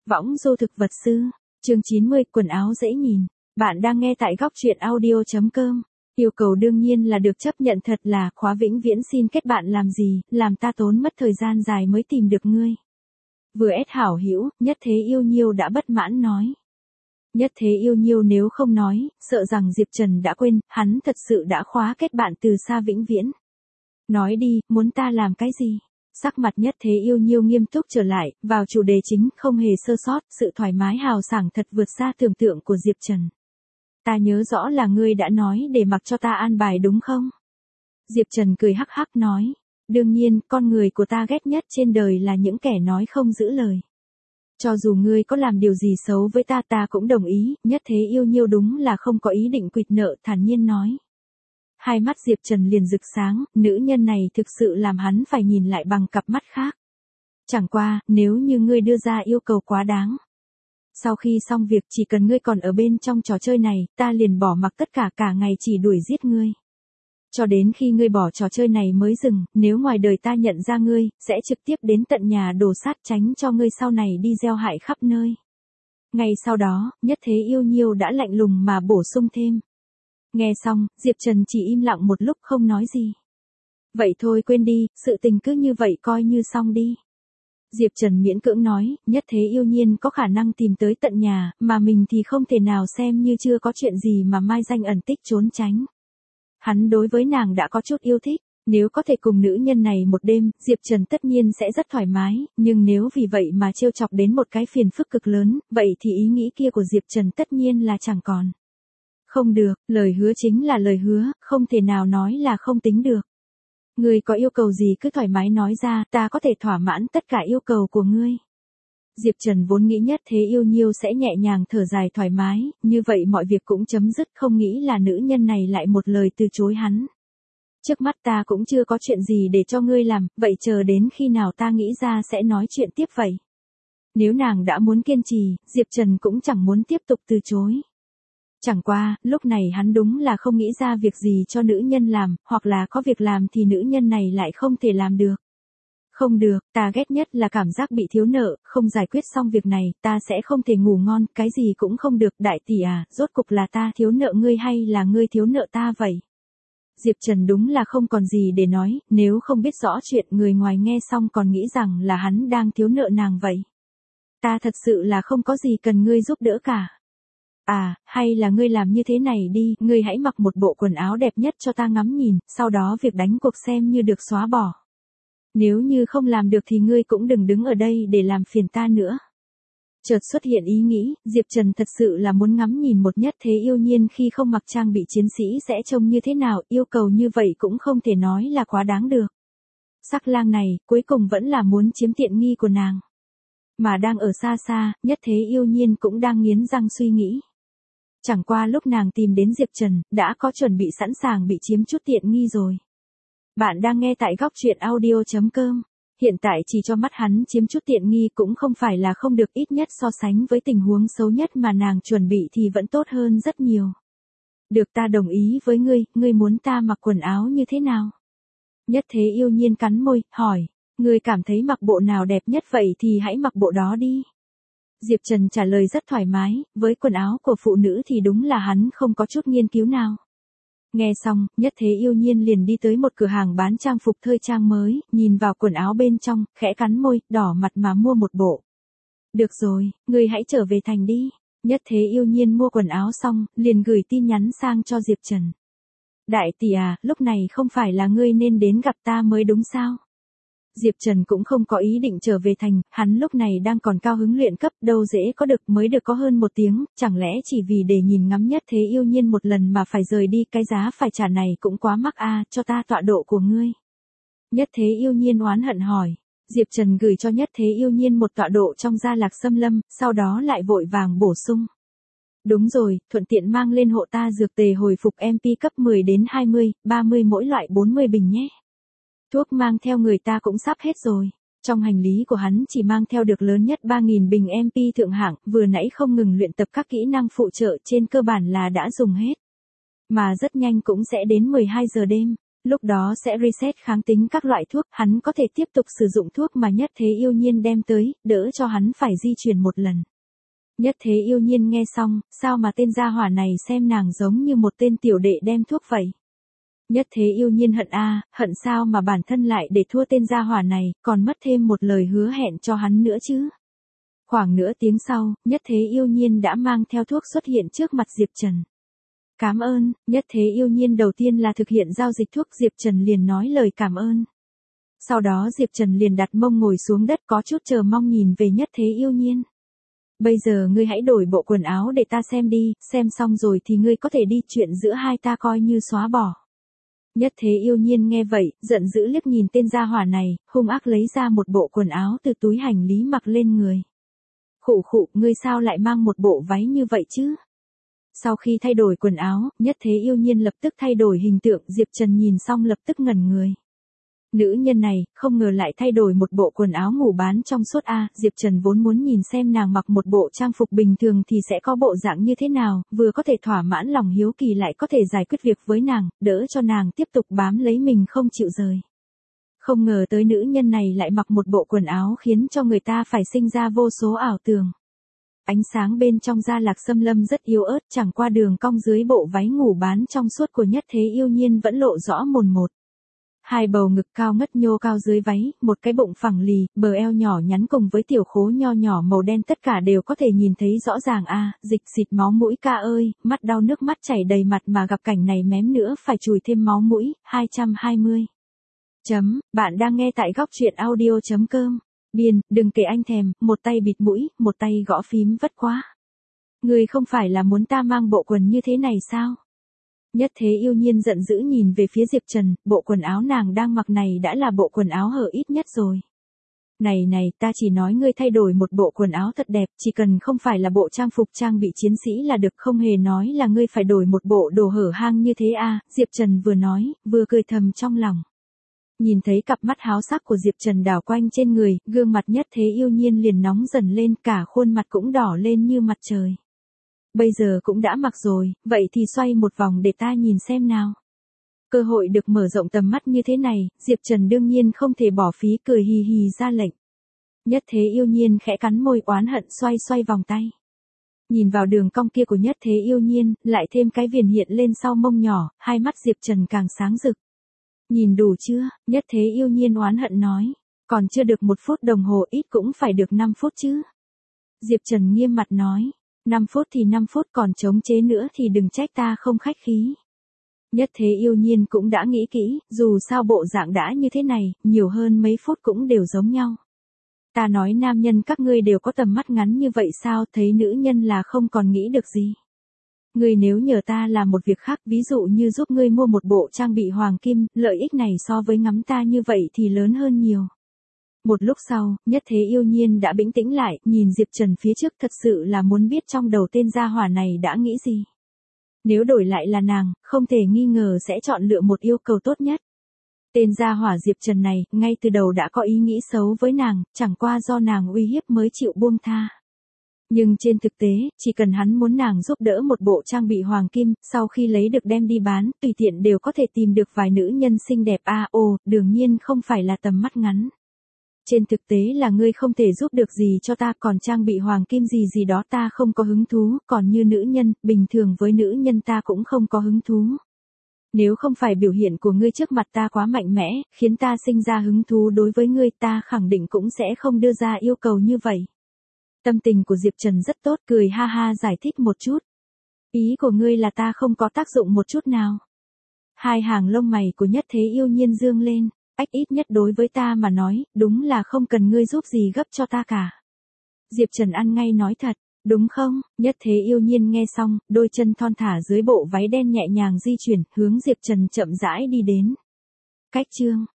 Võng du thực vật sư, chương 90, quần áo dễ nhìn. Bạn đang nghe tại góc truyện audio.com. Yêu cầu đương nhiên là được chấp nhận thật là khóa vĩnh viễn xin kết bạn làm gì, làm ta tốn mất thời gian dài mới tìm được ngươi. Vừa ép hảo hữu, Nhất Thế Yêu Nhiêu đã bất mãn nói. Nhất Thế Yêu Nhiêu nếu không nói, sợ rằng Diệp Trần đã quên, hắn thật sự đã khóa kết bạn từ xa vĩnh viễn. Nói đi, muốn ta làm cái gì? Sắc mặt Nhất Thế Yêu Nhiêu nghiêm túc trở lại, vào chủ đề chính, không hề sơ sót, sự thoải mái hào sảng thật vượt xa tưởng tượng của Diệp Trần. Ta nhớ rõ là ngươi đã nói để mặc cho ta an bài đúng không? Diệp Trần cười hắc hắc nói, đương nhiên, con người của ta ghét nhất trên đời là những kẻ nói không giữ lời. Cho dù ngươi có làm điều gì xấu với ta, ta cũng đồng ý. Nhất Thế Yêu Nhiêu đúng là không có ý định quỵt nợ, thản nhiên nói. Hai mắt Diệp Trần liền rực sáng, nữ nhân này thực sự làm hắn phải nhìn lại bằng cặp mắt khác. Chẳng qua, nếu như ngươi đưa ra yêu cầu quá đáng. Sau khi xong việc, chỉ cần ngươi còn ở bên trong trò chơi này, ta liền bỏ mặc tất cả, cả ngày chỉ đuổi giết ngươi. Cho đến khi ngươi bỏ trò chơi này mới dừng, nếu ngoài đời ta nhận ra ngươi, sẽ trực tiếp đến tận nhà đổ sát, tránh cho ngươi sau này đi gieo hại khắp nơi. Ngay sau đó, Nhất Thế Yêu Nhiêu đã lạnh lùng mà bổ sung thêm. Nghe xong, Diệp Trần chỉ im lặng một lúc không nói gì. Vậy thôi quên đi, sự tình cứ như vậy coi như xong đi. Diệp Trần miễn cưỡng nói, Nhất Thế Yêu Nhiên có khả năng tìm tới tận nhà, mà mình thì không thể nào xem như chưa có chuyện gì mà mai danh ẩn tích trốn tránh. Hắn đối với nàng đã có chút yêu thích, nếu có thể cùng nữ nhân này một đêm, Diệp Trần tất nhiên sẽ rất thoải mái, nhưng nếu vì vậy mà trêu chọc đến một cái phiền phức cực lớn, vậy thì ý nghĩ kia của Diệp Trần tất nhiên là chẳng còn. Không được, lời hứa chính là lời hứa, không thể nào nói là không tính được. Ngươi có yêu cầu gì cứ thoải mái nói ra, ta có thể thỏa mãn tất cả yêu cầu của ngươi. Diệp Trần vốn nghĩ Nhất Thế Yêu Nhiêu sẽ nhẹ nhàng thở dài thoải mái, như vậy mọi việc cũng chấm dứt, không nghĩ là nữ nhân này lại một lời từ chối hắn. Trước mắt ta cũng chưa có chuyện gì để cho ngươi làm, vậy chờ đến khi nào ta nghĩ ra sẽ nói chuyện tiếp vậy. Nếu nàng đã muốn kiên trì, Diệp Trần cũng chẳng muốn tiếp tục từ chối. Chẳng qua, lúc này hắn đúng là không nghĩ ra việc gì cho nữ nhân làm, hoặc là có việc làm thì nữ nhân này lại không thể làm được. Không được, ta ghét nhất là cảm giác bị thiếu nợ, không giải quyết xong việc này, ta sẽ không thể ngủ ngon, cái gì cũng không được, đại tỷ à, rốt cục là ta thiếu nợ ngươi hay là ngươi thiếu nợ ta vậy? Diệp Trần đúng là không còn gì để nói, nếu không biết rõ chuyện, người ngoài nghe xong còn nghĩ rằng là hắn đang thiếu nợ nàng vậy. Ta thật sự là không có gì cần ngươi giúp đỡ cả. À, hay là ngươi làm như thế này đi, ngươi hãy mặc một bộ quần áo đẹp nhất cho ta ngắm nhìn, sau đó việc đánh cuộc xem như được xóa bỏ. Nếu như không làm được thì ngươi cũng đừng đứng ở đây để làm phiền ta nữa. Chợt xuất hiện ý nghĩ, Diệp Trần thật sự là muốn ngắm nhìn một Nhất Thế Yêu Nhiên khi không mặc trang bị chiến sĩ sẽ trông như thế nào, yêu cầu như vậy cũng không thể nói là quá đáng được. Sắc lang này, cuối cùng vẫn là muốn chiếm tiện nghi của nàng. Mà đang ở xa xa, Nhất Thế Yêu Nhiên cũng đang nghiến răng suy nghĩ. Chẳng qua lúc nàng tìm đến Diệp Trần, đã có chuẩn bị sẵn sàng bị chiếm chút tiện nghi rồi. Bạn đang nghe tại góc truyện audio.com. Hiện tại chỉ cho mắt hắn chiếm chút tiện nghi cũng không phải là không được, ít nhất so sánh với tình huống xấu nhất mà nàng chuẩn bị thì vẫn tốt hơn rất nhiều. Được, ta đồng ý với ngươi, ngươi muốn ta mặc quần áo như thế nào? Nhất Thế Yêu Nhiên cắn môi, hỏi, ngươi cảm thấy mặc bộ nào đẹp nhất vậy thì hãy mặc bộ đó đi. Diệp Trần trả lời rất thoải mái, với quần áo của phụ nữ thì đúng là hắn không có chút nghiên cứu nào. Nghe xong, Nhất Thế Yêu Nhiên liền đi tới một cửa hàng bán trang phục thời trang mới, nhìn vào quần áo bên trong, khẽ cắn môi, đỏ mặt mà mua một bộ. Được rồi, ngươi hãy trở về thành đi. Nhất Thế Yêu Nhiên mua quần áo xong, liền gửi tin nhắn sang cho Diệp Trần. Đại tỷ à, lúc này không phải là ngươi nên đến gặp ta mới đúng sao? Diệp Trần cũng không có ý định trở về thành, hắn lúc này đang còn cao hứng luyện cấp, đâu dễ có được, mới được có hơn 1 tiếng, chẳng lẽ chỉ vì để nhìn ngắm Nhất Thế Yêu Nhiên một lần mà phải rời đi, cái giá phải trả này cũng quá mắc a, cho ta tọa độ của ngươi. Nhất Thế Yêu Nhiên oán hận hỏi. Diệp Trần gửi cho Nhất Thế Yêu Nhiên một tọa độ trong Gia Lạc Xâm Lâm, sau đó lại vội vàng bổ sung. Đúng rồi, thuận tiện mang lên hộ ta dược tề hồi phục MP cấp 10 đến 20, 30 mỗi loại 40 bình nhé. Thuốc mang theo người ta cũng sắp hết rồi. Trong hành lý của hắn chỉ mang theo được lớn nhất 3.000 bình MP thượng hạng, vừa nãy không ngừng luyện tập các kỹ năng phụ trợ, trên cơ bản là đã dùng hết. Mà rất nhanh cũng sẽ đến 12 giờ đêm. Lúc đó sẽ reset kháng tính các loại thuốc, hắn có thể tiếp tục sử dụng thuốc mà Nhất Thế Yêu Nhiên đem tới, đỡ cho hắn phải di chuyển một lần. Nhất Thế Yêu Nhiên nghe xong, sao mà tên gia hỏa này xem nàng giống như một tên tiểu đệ đem thuốc vậy. Nhất Thế Yêu Nhiên hận hận sao mà bản thân lại để thua tên gia hỏa này, còn mất thêm một lời hứa hẹn cho hắn nữa chứ. Khoảng nửa tiếng sau, Nhất Thế Yêu Nhiên đã mang theo thuốc xuất hiện trước mặt Diệp Trần. Cảm ơn. Nhất Thế Yêu Nhiên đầu tiên là thực hiện giao dịch thuốc, Diệp Trần liền nói lời cảm ơn. Sau đó Diệp Trần liền đặt mông ngồi xuống đất có chút chờ mong nhìn về Nhất Thế Yêu Nhiên. Bây giờ ngươi hãy đổi bộ quần áo để ta xem đi, xem xong rồi thì ngươi có thể đi, chuyện giữa hai ta coi như xóa bỏ. Nhất Thế Yêu Nhiên nghe vậy, giận dữ liếc nhìn tên gia hỏa này, hung ác lấy ra một bộ quần áo từ túi hành lý mặc lên người. Khụ khụ, ngươi sao lại mang một bộ váy như vậy chứ? Sau khi thay đổi quần áo, Nhất Thế Yêu Nhiên lập tức thay đổi hình tượng, Diệp Trần nhìn xong lập tức ngẩn người. Nữ nhân này, không ngờ lại thay đổi một bộ quần áo ngủ bán trong suốt Diệp Trần vốn muốn nhìn xem nàng mặc một bộ trang phục bình thường thì sẽ có bộ dạng như thế nào, vừa có thể thỏa mãn lòng hiếu kỳ lại có thể giải quyết việc với nàng, đỡ cho nàng tiếp tục bám lấy mình không chịu rời. Không ngờ tới nữ nhân này lại mặc một bộ quần áo khiến cho người ta phải sinh ra vô số ảo tưởng. Ánh sáng bên trong da lạc xâm lâm rất yếu ớt, chẳng qua đường cong dưới bộ váy ngủ bán trong suốt của Nhất Thế Yêu Nhiên vẫn lộ rõ mồn một. Hai bầu ngực cao ngất nhô cao dưới váy, một cái bụng phẳng lì, bờ eo nhỏ nhắn cùng với tiểu khố nho nhỏ màu đen tất cả đều có thể nhìn thấy rõ ràng dịch xịt máu mũi ơi, mắt đau nước mắt chảy đầy mặt mà gặp cảnh này mém nữa phải chùi thêm máu mũi, 220. Bạn đang nghe tại góc truyện audio.com. Biên, đừng kể anh thèm, một tay bịt mũi, một tay gõ phím vất quá. Người không phải là muốn ta mang bộ quần như thế này sao? Nhất Thế Yêu Nhiên giận dữ nhìn về phía Diệp Trần, bộ quần áo nàng đang mặc này đã là bộ quần áo hở ít nhất rồi. Này, ta chỉ nói ngươi thay đổi một bộ quần áo thật đẹp, chỉ cần không phải là bộ trang phục trang bị chiến sĩ là được, không hề nói là ngươi phải đổi một bộ đồ hở hang như thế Diệp Trần vừa nói, vừa cười thầm trong lòng. Nhìn thấy cặp mắt háo sắc của Diệp Trần đảo quanh trên người, gương mặt Nhất Thế Yêu Nhiên liền nóng dần lên, cả khuôn mặt cũng đỏ lên như mặt trời. Bây giờ cũng đã mặc rồi, vậy thì xoay một vòng để ta nhìn xem nào. Cơ hội được mở rộng tầm mắt như thế này, Diệp Trần đương nhiên không thể bỏ phí, cười hì hì ra lệnh. Nhất Thế Yêu Nhiên khẽ cắn môi oán hận xoay vòng tay. Nhìn vào đường cong kia của Nhất Thế Yêu Nhiên, lại thêm cái viền hiện lên sau mông nhỏ, hai mắt Diệp Trần càng sáng rực. Nhìn đủ chưa? Nhất Thế Yêu Nhiên oán hận nói. Còn chưa được 1 phút đồng hồ, ít cũng phải được 5 phút chứ. Diệp Trần nghiêm mặt nói. 5 phút thì 5 phút, còn chống chế nữa thì đừng trách ta không khách khí. Nhất Thế Yêu Nhiên cũng đã nghĩ kỹ, dù sao bộ dạng đã như thế này, nhiều hơn mấy phút cũng đều giống nhau. Ta nói nam nhân các ngươi đều có tầm mắt ngắn như vậy sao, thấy nữ nhân là không còn nghĩ được gì. Ngươi nếu nhờ ta làm một việc khác, ví dụ như giúp ngươi mua một bộ trang bị hoàng kim, lợi ích này so với ngắm ta như vậy thì lớn hơn nhiều. Một lúc sau, Nhất Thế Yêu Nhiên đã bình tĩnh lại, nhìn Diệp Trần phía trước, thật sự là muốn biết trong đầu tên gia hỏa này đã nghĩ gì. Nếu đổi lại là nàng, không thể nghi ngờ sẽ chọn lựa một yêu cầu tốt nhất. Tên gia hỏa Diệp Trần này, ngay từ đầu đã có ý nghĩ xấu với nàng, chẳng qua do nàng uy hiếp mới chịu buông tha. Nhưng trên thực tế, chỉ cần hắn muốn nàng giúp đỡ một bộ trang bị hoàng kim, sau khi lấy được đem đi bán, tùy tiện đều có thể tìm được vài nữ nhân xinh đẹp đương nhiên không phải là tầm mắt ngắn. Trên thực tế là ngươi không thể giúp được gì cho ta, còn trang bị hoàng kim gì đó ta không có hứng thú, còn như nữ nhân, bình thường với nữ nhân ta cũng không có hứng thú. Nếu không phải biểu hiện của ngươi trước mặt ta quá mạnh mẽ, khiến ta sinh ra hứng thú đối với ngươi, ta khẳng định cũng sẽ không đưa ra yêu cầu như vậy. Tâm tình của Diệp Trần rất tốt, cười ha ha giải thích một chút. Ý của ngươi là ta không có tác dụng một chút nào. Hai hàng lông mày của Nhất Thế Yêu Nhiên dương lên. Ít nhất đối với ta mà nói, đúng là không cần ngươi giúp gì gấp cho ta cả. Diệp Trần ăn ngay nói thật, đúng không? Nhất Thế Yêu Nhiên nghe xong, đôi chân thon thả dưới bộ váy đen nhẹ nhàng di chuyển, hướng Diệp Trần chậm rãi đi đến. Cách chương